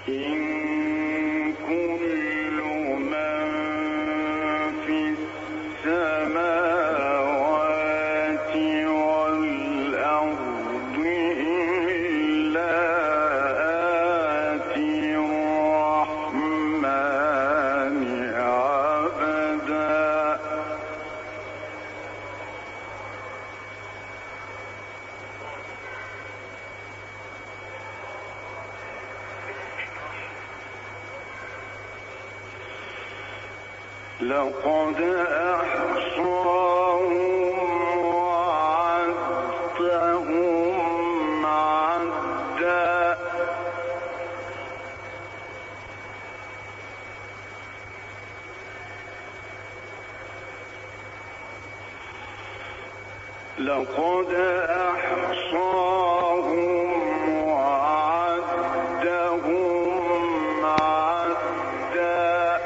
إن كل من في السماوات والأرض إلا آتي الرحمن عبدا. لقد أحصاهم وعدهم عدا. لقد أحصاهم وعدهم عدا.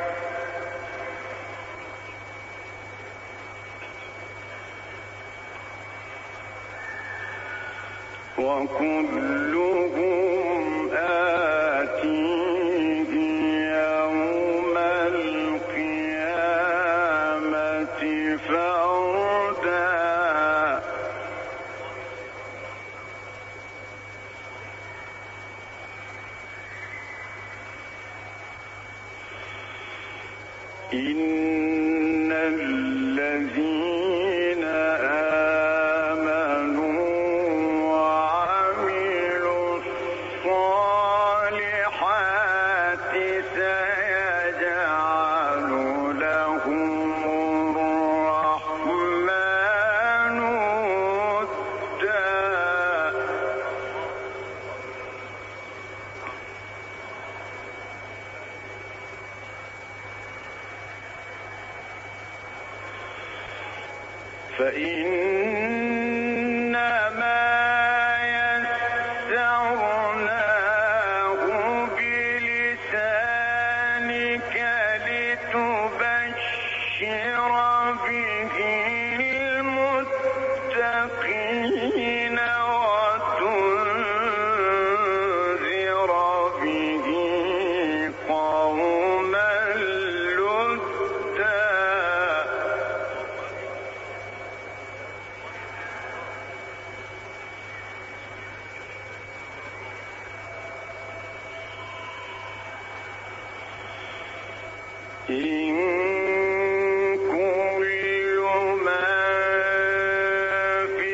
وكلهم آتيه يوم القيامة فردا. إن الذين آمنوا وعملوا الصالحات سيجعل لهم الرحمن ودا. فإنما يسرناه بلسانك لتبشر به المتقين وتنذر به قوما لدا. إن كل من في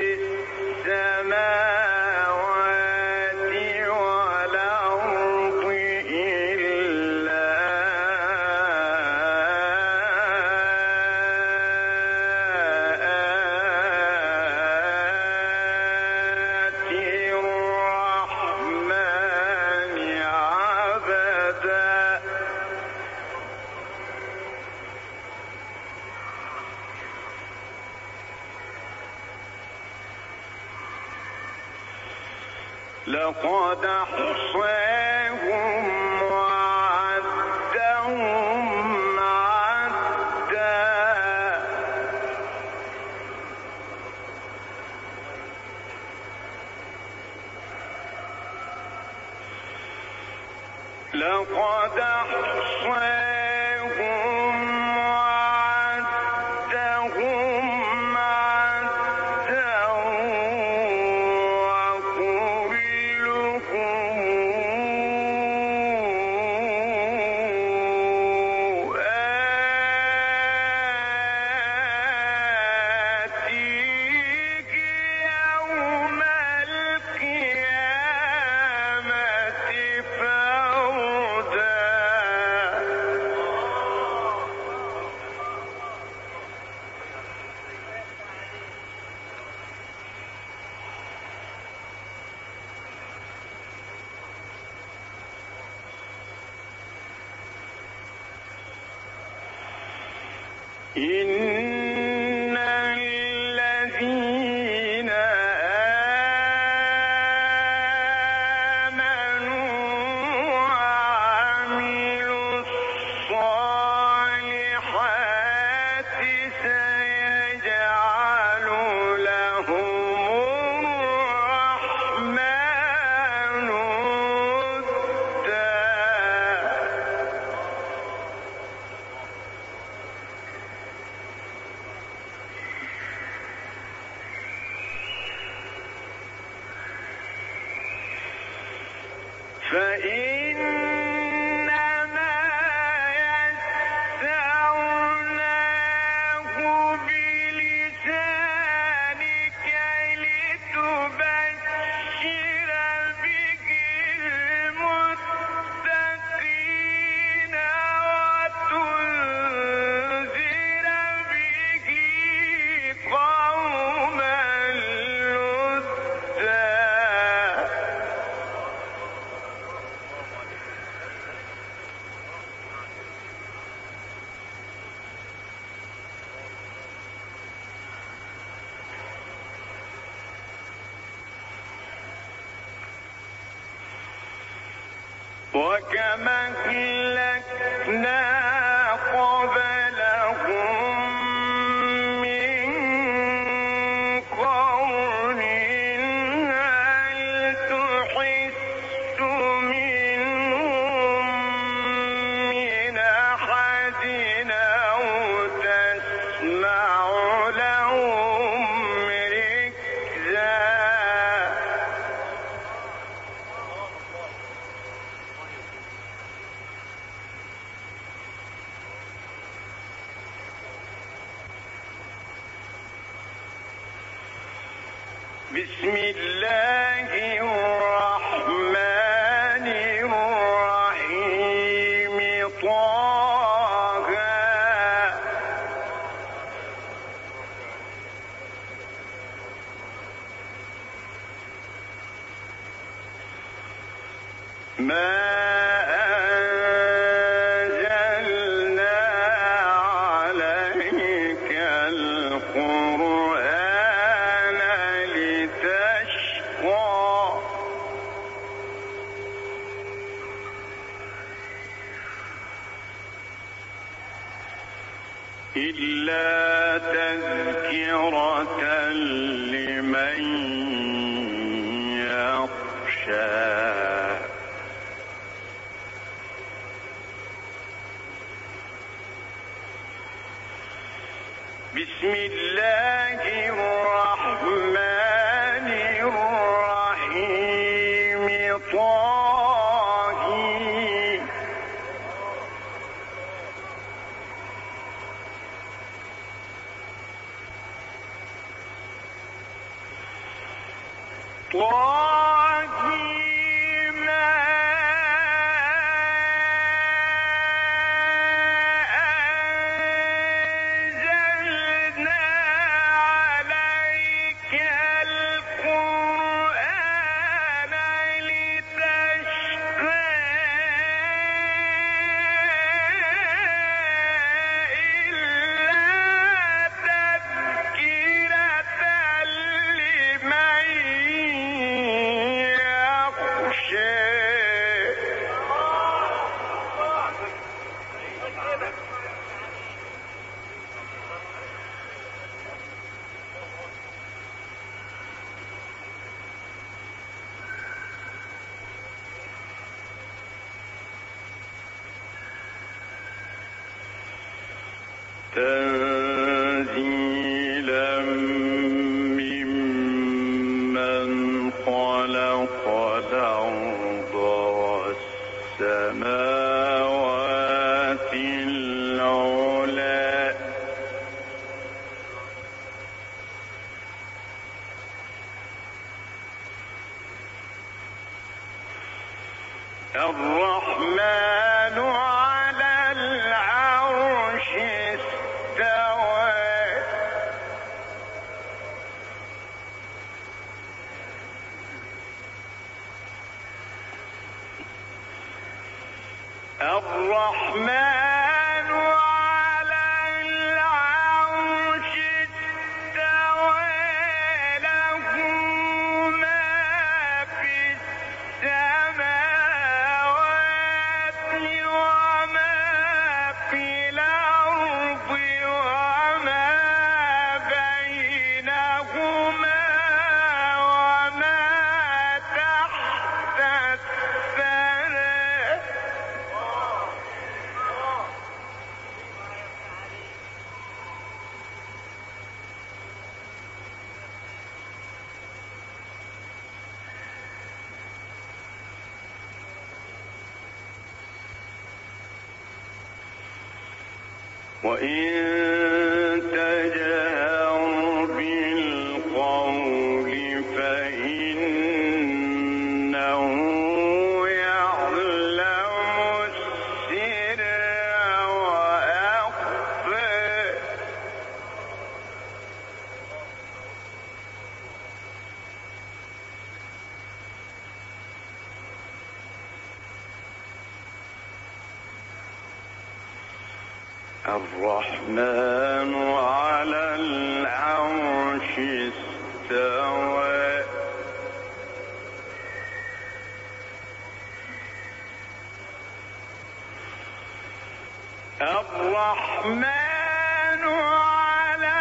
السماوات والأرض إلا آتي الرحمن عبدا. لقد أحصاهم وعدهم عدا. لقد أحصاهم وعدهم عدا. إن الذين آمنوا وعملوا الصالحات سيجعل لهم الرحمن ودا. فإنما يسرناه بلسانك لتبشر به المتقين وتنذر به قوما لدا. وكما أهلكنا قبلهم من قرن هل تحس منهم من أحد أو تسمع لهم ركزا. بسم الله الرحمن الرحيم. طه ما أنزلنا عليك القرآن لتشقى إلا تذكرة لمن يخشى. بسم الله الرحمن الرحيم. طه ما أنزلنا عليك القرآن لتشقى إلا تذكرة لمن يخشى. تنزيلا ممن خلق الأرض والسماوات العلى. الرحمن على العرش استوى. الرحمن على العرش استوى. له ما في السماوات وإن تجهر بالقول فإنه يعلم السر وأخفى. الرحمن على العرش استوى. الرحمن على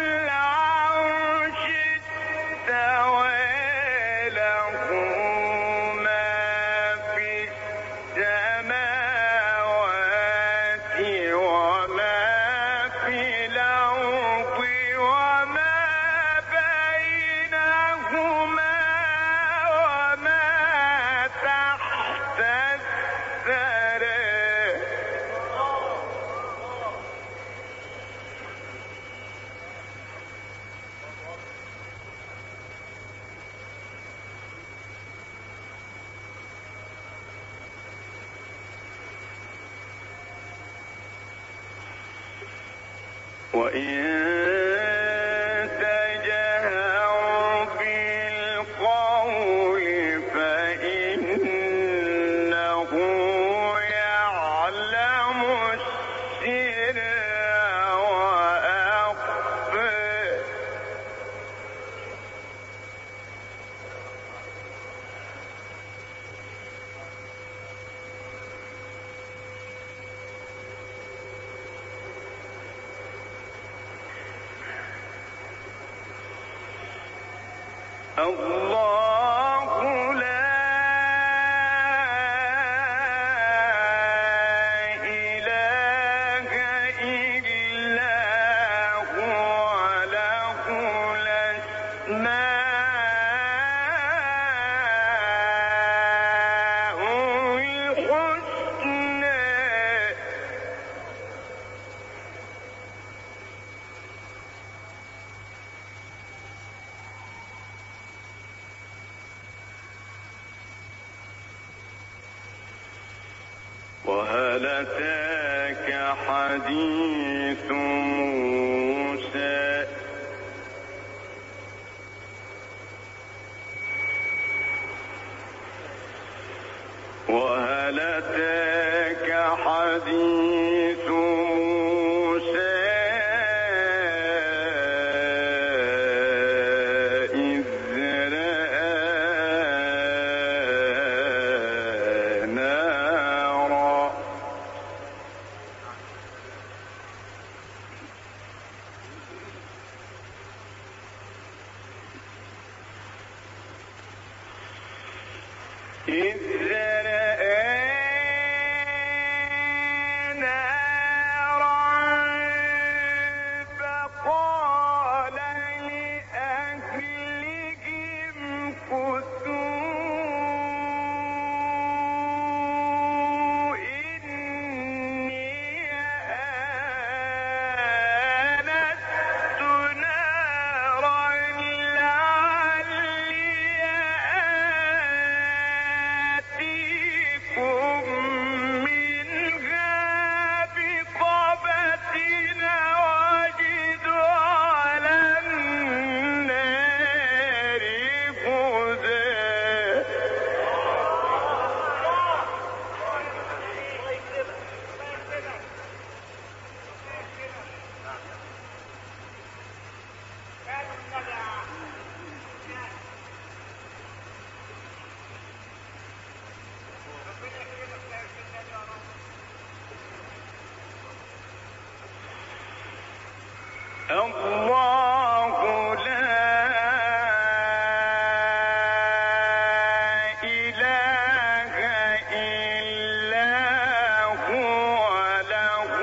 العرش استوى. له ما في السماوات وما في الأرض وما بينهما وما تحت الثرى. وإن تجهر بالقول فإنه يعلم السر وأخفى. الله لا إله إلا هو له الأسماء الحسنى. وهل أتاك حديث موسى. وهل أتاك حديث موسى إذ رأى نارا. إذ رأى نارا فقال لأهلهم كثوا إني آنست نارا لعلي آتيكم منها بقبس وأجد على النار هدى. الله لا إله إلا هو له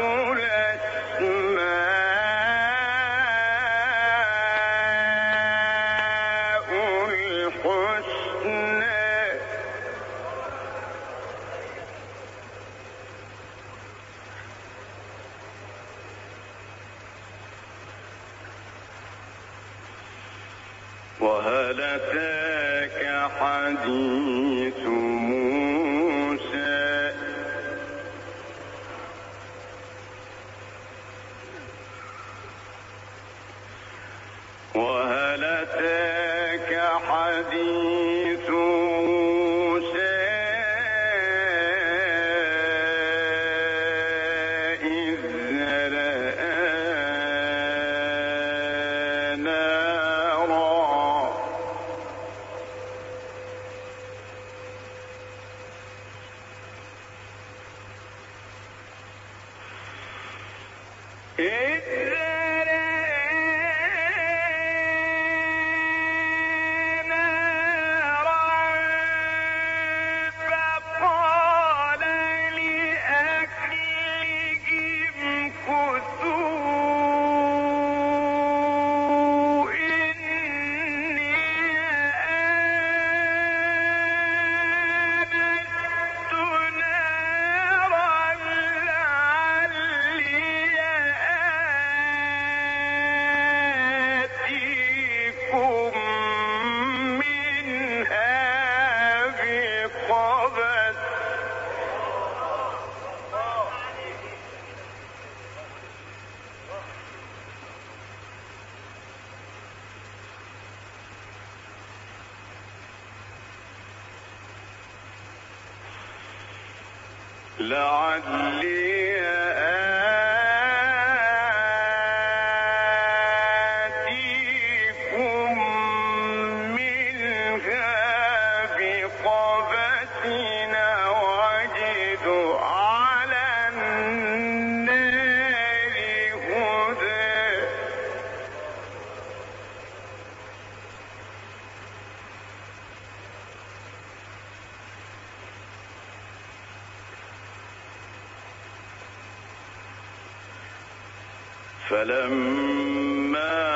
الأسماء الحسنى. وهل أتاك حديث موسى وهل أتاك حديث موسى إذ رأى نارا فقال لأهلهم كثوا إني آنست نارا لعلي آتيكم منها بقبس لعلي آتيكم منها بقبس وأجد على النار هدى فلما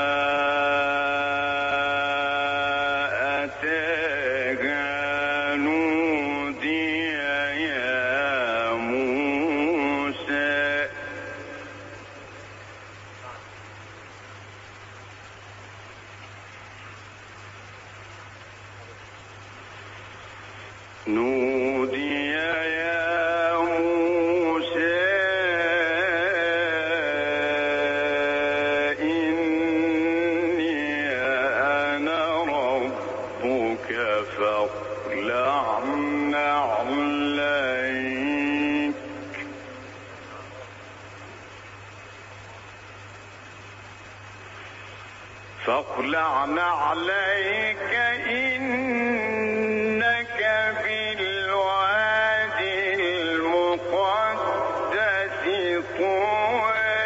أتاها نودي يا موسى نودي يا موسى إني أنا ربك فاخلع نعليك إنك بالوادي المقدس طوى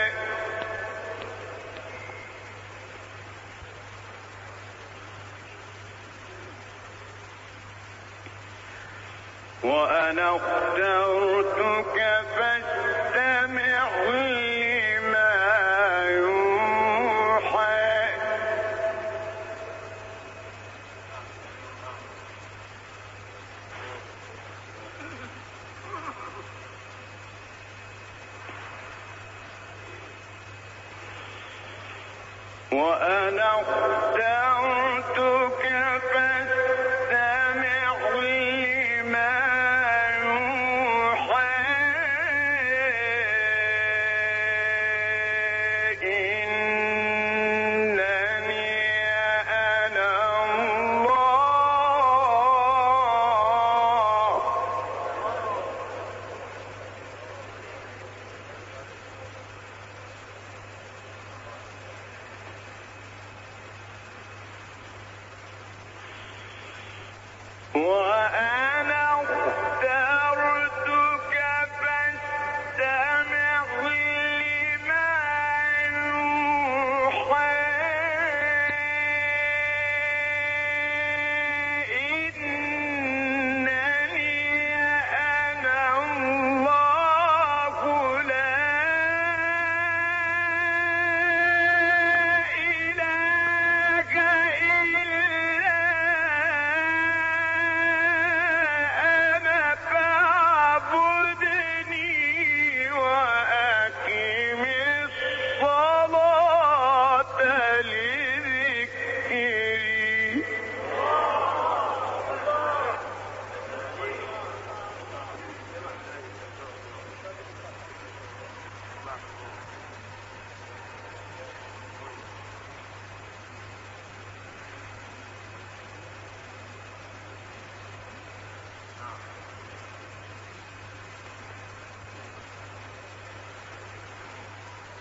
وأنا اخترتك فاستمع لما يوحى وأنا اخترتك فاستمع لما يوحى إنني أنا الله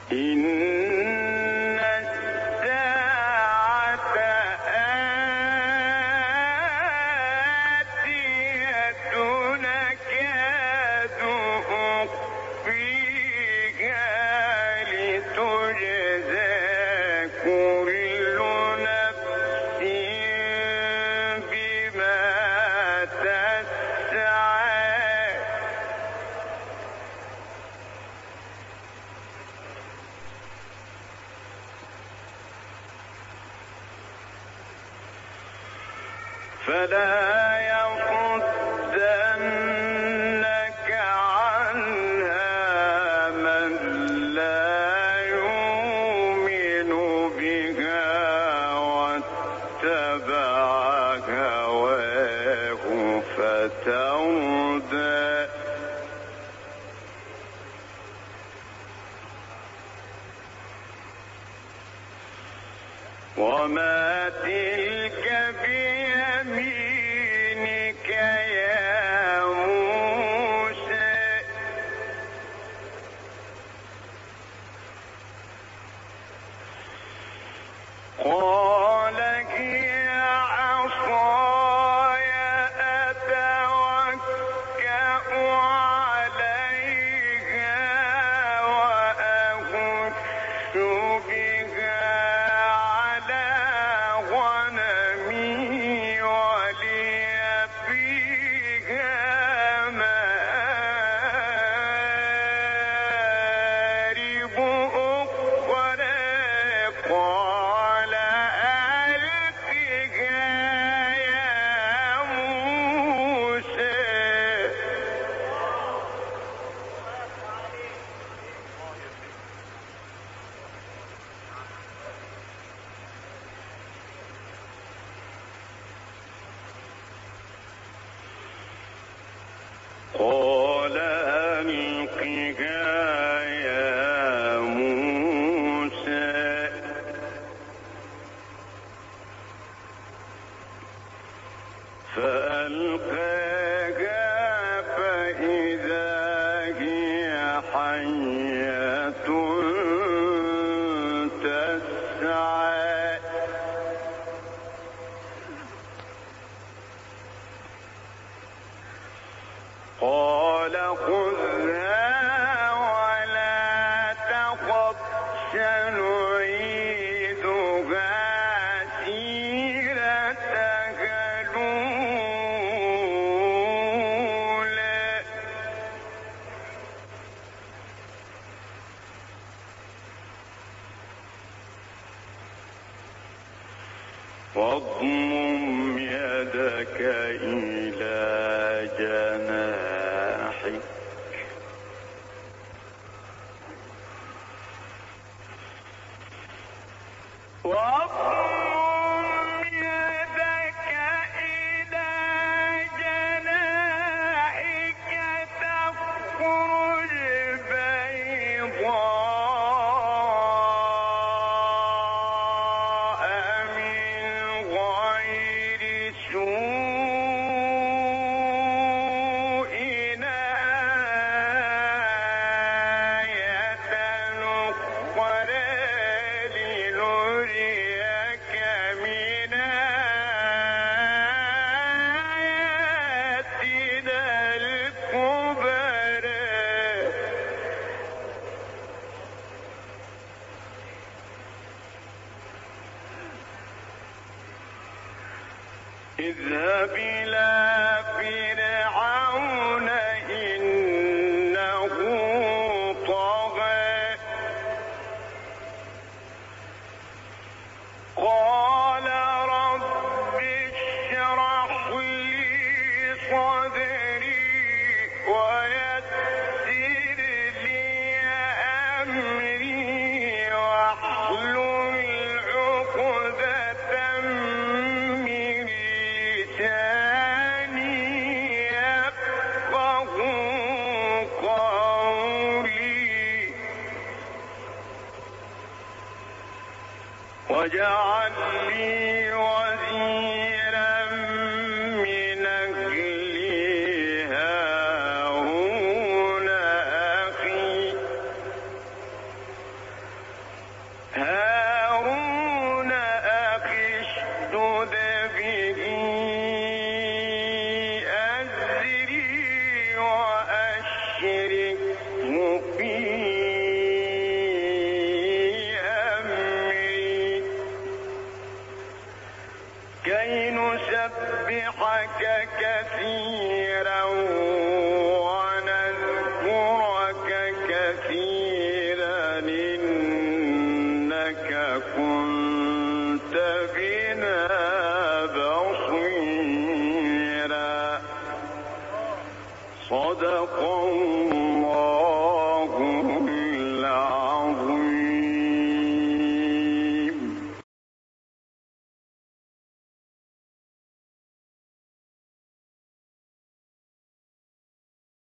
إن الساعة آتية أكاد أخفيها لتجزى كل نفس بما تسعى فلا يصدنك عنها من لا يؤمن بها واتبع هواه فتردى وما تلك بيمينك يا موسى قال هي عصاي أتوكأ عليها وأهش بها على غنمي ولي فيها مآرب أخرى قال ألقها يا موسى قال ألقها يا موسى فألقاها فإذا هي حية تسعى قال خذها ولا تخف سنعيدها سيرتها الأولى واضمم يدك إلى جناحك واضمم يدك إلى جناحك تخرج بيضاء من غير سوء آية أخرى لنريك من آياتنا الكبرى اذهب إلى فرعون إنه طغى قال رب اشرح لي صدري ويسر لي أمري واحلل عقدة من لساني يفقه قولي واجعل لي وزيرا من أهلي هارون أخي ونسبحك كثيرا ونذكرك كثيرا إنك كنت